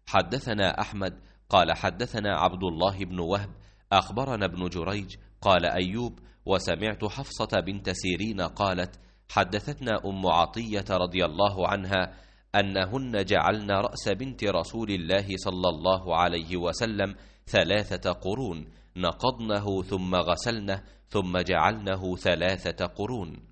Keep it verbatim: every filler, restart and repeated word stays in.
حدثنا أحمد قال حدثنا عبد الله بن وهب أخبرنا ابن جريج قال أيوب وسمعت حفصة بنت سيرين قالت حدثتنا أم عطية رضي الله عنها أنهن جعلن رأس بنت رسول الله صلى الله عليه وسلم ثلاثة قرون، نقضنه ثم غسلنه ثم جعلنه ثلاثة قرون.